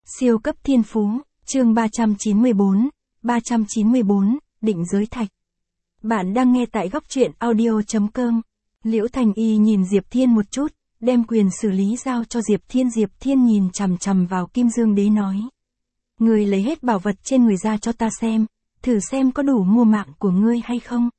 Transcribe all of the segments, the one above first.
Siêu cấp thiên phú, chương 394, định giới thạch. Bạn đang nghe tại góc truyện audio.com. Liễu Thành Y nhìn Diệp Thiên một chút, đem quyền xử lý giao cho Diệp Thiên. Diệp Thiên nhìn chằm chằm vào Kim Dương Đế nói. Ngươi lấy hết bảo vật trên người ra cho ta xem, thử xem có đủ mua mạng của ngươi hay không.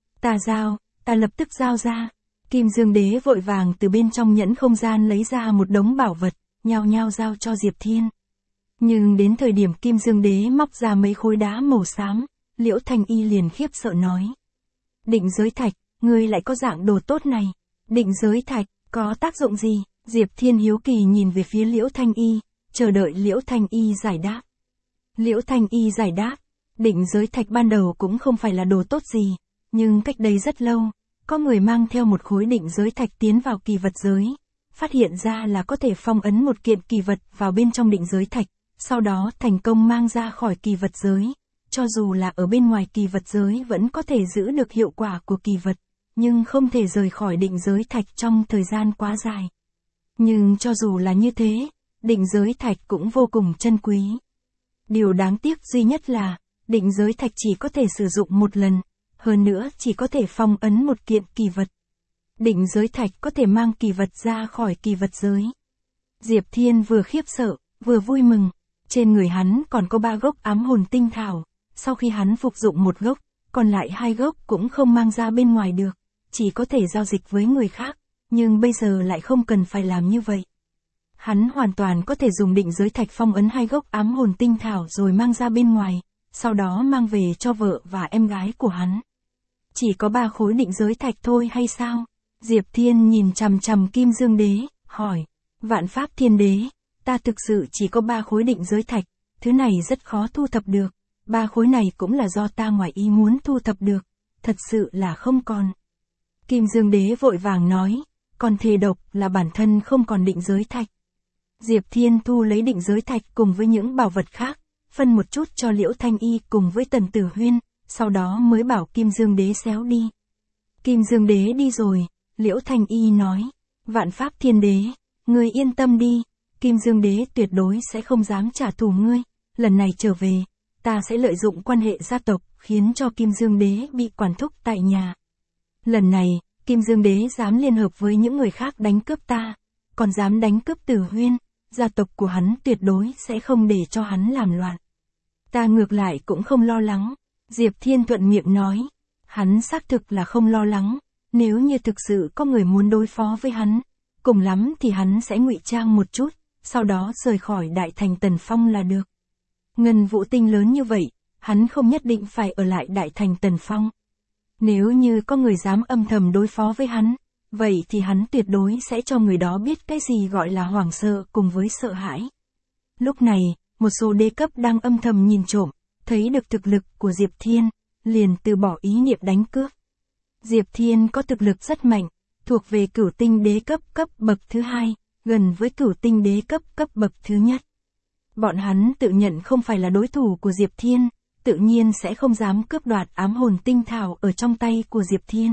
Ta lập tức giao ra. Kim Dương Đế vội vàng từ bên trong nhẫn không gian lấy ra một đống bảo vật, nhao nhao giao cho Diệp Thiên. Nhưng đến thời điểm Kim Dương Đế móc ra mấy khối đá màu xám, Liễu Thành Y liền khiếp sợ nói. Định giới thạch, ngươi lại có dạng đồ tốt này. Định giới thạch, có tác dụng gì? Diệp Thiên hiếu kỳ nhìn về phía Liễu Thành Y, chờ đợi Liễu Thành Y giải đáp. Liễu Thành Y giải đáp, định giới thạch ban đầu cũng không phải là đồ tốt gì, nhưng cách đây rất lâu, có người mang theo một khối định giới thạch tiến vào kỳ vật giới, phát hiện ra là có thể phong ấn một kiện kỳ vật vào bên trong định giới thạch, sau đó thành công mang ra khỏi kỳ vật giới. Cho dù là ở bên ngoài kỳ vật giới vẫn có thể giữ được hiệu quả của kỳ vật, nhưng không thể rời khỏi định giới thạch trong thời gian quá dài. Nhưng cho dù là như thế, định giới thạch cũng vô cùng chân quý. Điều đáng tiếc duy nhất là, định giới thạch chỉ có thể sử dụng một lần, hơn nữa chỉ có thể phong ấn một kiện kỳ vật. Định giới thạch có thể mang kỳ vật ra khỏi kỳ vật giới. Diệp Thiên vừa khiếp sợ, vừa vui mừng. Trên người hắn còn có 3 gốc ám hồn tinh thảo, sau khi hắn phục dụng một gốc, còn lại 2 gốc cũng không mang ra bên ngoài được, chỉ có thể giao dịch với người khác, nhưng bây giờ lại không cần phải làm như vậy. Hắn hoàn toàn có thể dùng định giới thạch phong ấn 2 gốc ám hồn tinh thảo rồi mang ra bên ngoài, sau đó mang về cho vợ và em gái của hắn. Chỉ có 3 khối định giới thạch thôi hay sao? Diệp Thiên nhìn chằm chằm Kim Dương Đế, hỏi, Vạn Pháp Thiên Đế, ta thực sự chỉ có 3 khối định giới thạch, thứ này rất khó thu thập được, 3 khối này cũng là do ta ngoài ý muốn thu thập được, thật sự là không còn. Kim Dương Đế vội vàng nói, còn thề độc là bản thân không còn định giới thạch. Diệp Thiên thu lấy định giới thạch cùng với những bảo vật khác, phân một chút cho Liễu Thanh Y cùng với Tần Tử Huyên, sau đó mới bảo Kim Dương Đế xéo đi. Kim Dương Đế đi rồi, Liễu Thanh Y nói, Vạn Pháp Thiên Đế, ngươi yên tâm đi, Kim Dương Đế tuyệt đối sẽ không dám trả thù ngươi, lần này trở về, ta sẽ lợi dụng quan hệ gia tộc, khiến cho Kim Dương Đế bị quản thúc tại nhà. Lần này, Kim Dương Đế dám liên hợp với những người khác đánh cướp ta, còn dám đánh cướp Tử Huyên, gia tộc của hắn tuyệt đối sẽ không để cho hắn làm loạn. Ta ngược lại cũng không lo lắng, Diệp Thiên thuận miệng nói, hắn xác thực là không lo lắng, nếu như thực sự có người muốn đối phó với hắn, cùng lắm thì hắn sẽ ngụy trang một chút, sau đó rời khỏi Đại Thành Tần Phong là được. Ngân Vũ Tinh lớn như vậy, hắn không nhất định phải ở lại Đại Thành Tần Phong. Nếu như có người dám âm thầm đối phó với hắn, vậy thì hắn tuyệt đối sẽ cho người đó biết cái gì gọi là hoảng sợ cùng với sợ hãi. Lúc này, một số đế cấp đang âm thầm nhìn trộm, thấy được thực lực của Diệp Thiên, liền từ bỏ ý niệm đánh cướp. Diệp Thiên có thực lực rất mạnh, thuộc về Cửu Tinh đế cấp bậc thứ 2, gần với Cửu Tinh đế cấp bậc thứ nhất. Bọn hắn tự nhận không phải là đối thủ của Diệp Thiên, tự nhiên sẽ không dám cướp đoạt ám hồn tinh thảo ở trong tay của Diệp Thiên.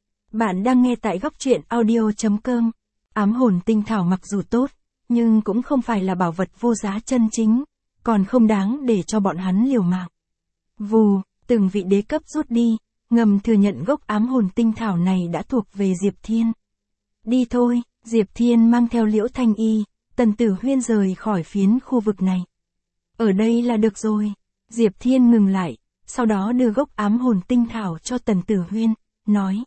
Bạn đang nghe tại góc truyện audio.com. Ám hồn tinh thảo mặc dù tốt, nhưng cũng không phải là bảo vật vô giá chân chính, còn không đáng để cho bọn hắn liều mạng. Vù, từng vị đế cấp rút đi, ngầm thừa nhận gốc ám hồn tinh thảo này đã thuộc về Diệp Thiên. Đi thôi, Diệp Thiên mang theo Liễu Thanh Y, Tần Tử Huyên rời khỏi phiến khu vực này. Ở đây là được rồi. Diệp Thiên ngừng lại, sau đó đưa gốc ám hồn tinh thảo cho Tần Tử Huyên, nói.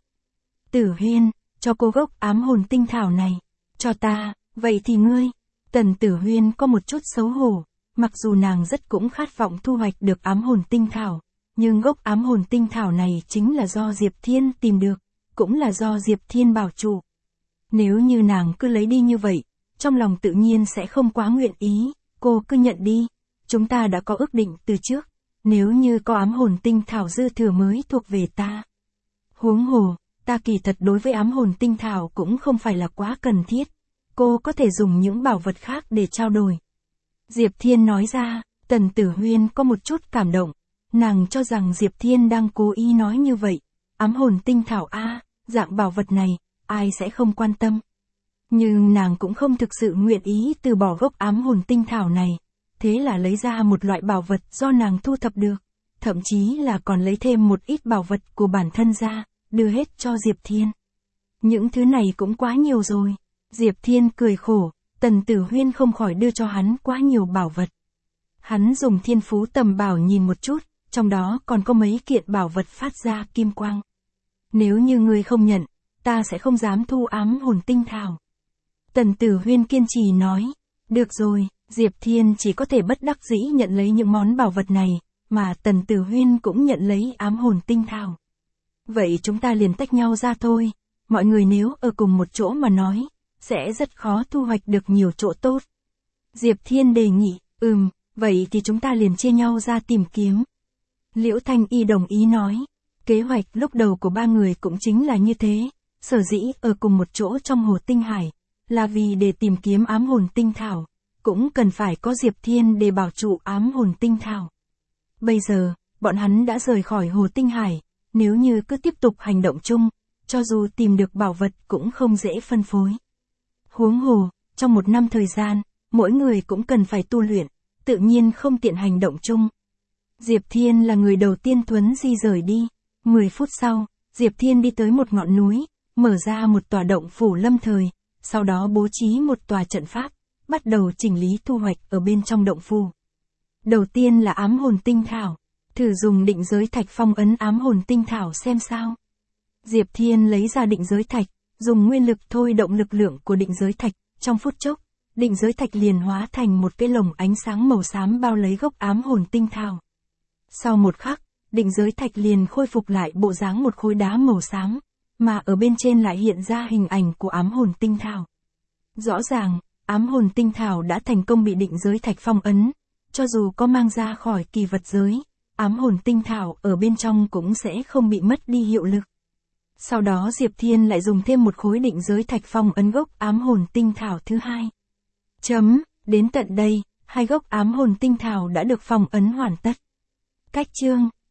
Tử Huyên, cho cô gốc ám hồn tinh thảo này. Cho ta, vậy thì ngươi. Tần Tử Huyên có một chút xấu hổ, mặc dù nàng rất cũng khát vọng thu hoạch được ám hồn tinh thảo, nhưng gốc ám hồn tinh thảo này chính là do Diệp Thiên tìm được, cũng là do Diệp Thiên bảo trụ. Nếu như nàng cứ lấy đi như vậy, trong lòng tự nhiên sẽ không quá nguyện ý, cô cứ nhận đi, chúng ta đã có ước định từ trước, nếu như có ám hồn tinh thảo dư thừa mới thuộc về ta. Huống hồ, ta kỳ thật đối với ám hồn tinh thảo cũng không phải là quá cần thiết, cô có thể dùng những bảo vật khác để trao đổi. Diệp Thiên nói ra, Tần Tử Huyên có một chút cảm động, nàng cho rằng Diệp Thiên đang cố ý nói như vậy, ám hồn tinh thảo dạng bảo vật này, ai sẽ không quan tâm. Nhưng nàng cũng không thực sự nguyện ý từ bỏ gốc ám hồn tinh thảo này, thế là lấy ra một loại bảo vật do nàng thu thập được, thậm chí là còn lấy thêm một ít bảo vật của bản thân ra, đưa hết cho Diệp Thiên. Những thứ này cũng quá nhiều rồi. Diệp Thiên cười khổ, Tần Tử Huyên không khỏi đưa cho hắn quá nhiều bảo vật. Hắn dùng Thiên Phú Tầm Bảo nhìn một chút, trong đó còn có mấy kiện bảo vật phát ra kim quang. Nếu như ngươi không nhận, ta sẽ không dám thu ám hồn tinh thảo. Tần Tử Huyên kiên trì nói, được rồi, Diệp Thiên chỉ có thể bất đắc dĩ nhận lấy những món bảo vật này, mà Tần Tử Huyên cũng nhận lấy ám hồn tinh thảo. Vậy chúng ta liền tách nhau ra thôi, mọi người nếu ở cùng một chỗ mà nói, sẽ rất khó thu hoạch được nhiều chỗ tốt. Diệp Thiên đề nghị, vậy thì chúng ta liền chia nhau ra tìm kiếm. Liễu Thanh Y đồng ý nói, kế hoạch lúc đầu của ba người cũng chính là như thế, sở dĩ ở cùng một chỗ trong Hồ Tinh Hải, là vì để tìm kiếm ám hồn tinh thảo, cũng cần phải có Diệp Thiên để bảo trụ ám hồn tinh thảo. Bây giờ, bọn hắn đã rời khỏi Hồ Tinh Hải, nếu như cứ tiếp tục hành động chung, cho dù tìm được bảo vật cũng không dễ phân phối. Huống hồ, trong một năm thời gian, mỗi người cũng cần phải tu luyện, tự nhiên không tiện hành động chung. Diệp Thiên là người đầu tiên thuấn di rời đi. 10 phút sau, Diệp Thiên đi tới một ngọn núi, mở ra một tòa động phủ lâm thời, sau đó bố trí một tòa trận pháp, bắt đầu chỉnh lý thu hoạch ở bên trong động phủ. Đầu tiên là ám hồn tinh thảo, thử dùng định giới thạch phong ấn ám hồn tinh thảo xem sao. Diệp Thiên lấy ra định giới thạch, dùng nguyên lực thôi động lực lượng của định giới thạch, trong phút chốc, định giới thạch liền hóa thành một cái lồng ánh sáng màu xám bao lấy gốc ám hồn tinh thảo. Sau một khắc, định giới thạch liền khôi phục lại bộ dáng một khối đá màu xám, mà ở bên trên lại hiện ra hình ảnh của ám hồn tinh thảo. Rõ ràng, ám hồn tinh thảo đã thành công bị định giới thạch phong ấn, cho dù có mang ra khỏi kỳ vật giới, ám hồn tinh thảo ở bên trong cũng sẽ không bị mất đi hiệu lực. Sau đó Diệp Thiên lại dùng thêm một khối định giới thạch phong ấn gốc ám hồn tinh thảo thứ hai. Đến tận đây, hai gốc ám hồn tinh thảo đã được phong ấn hoàn tất. Cách chương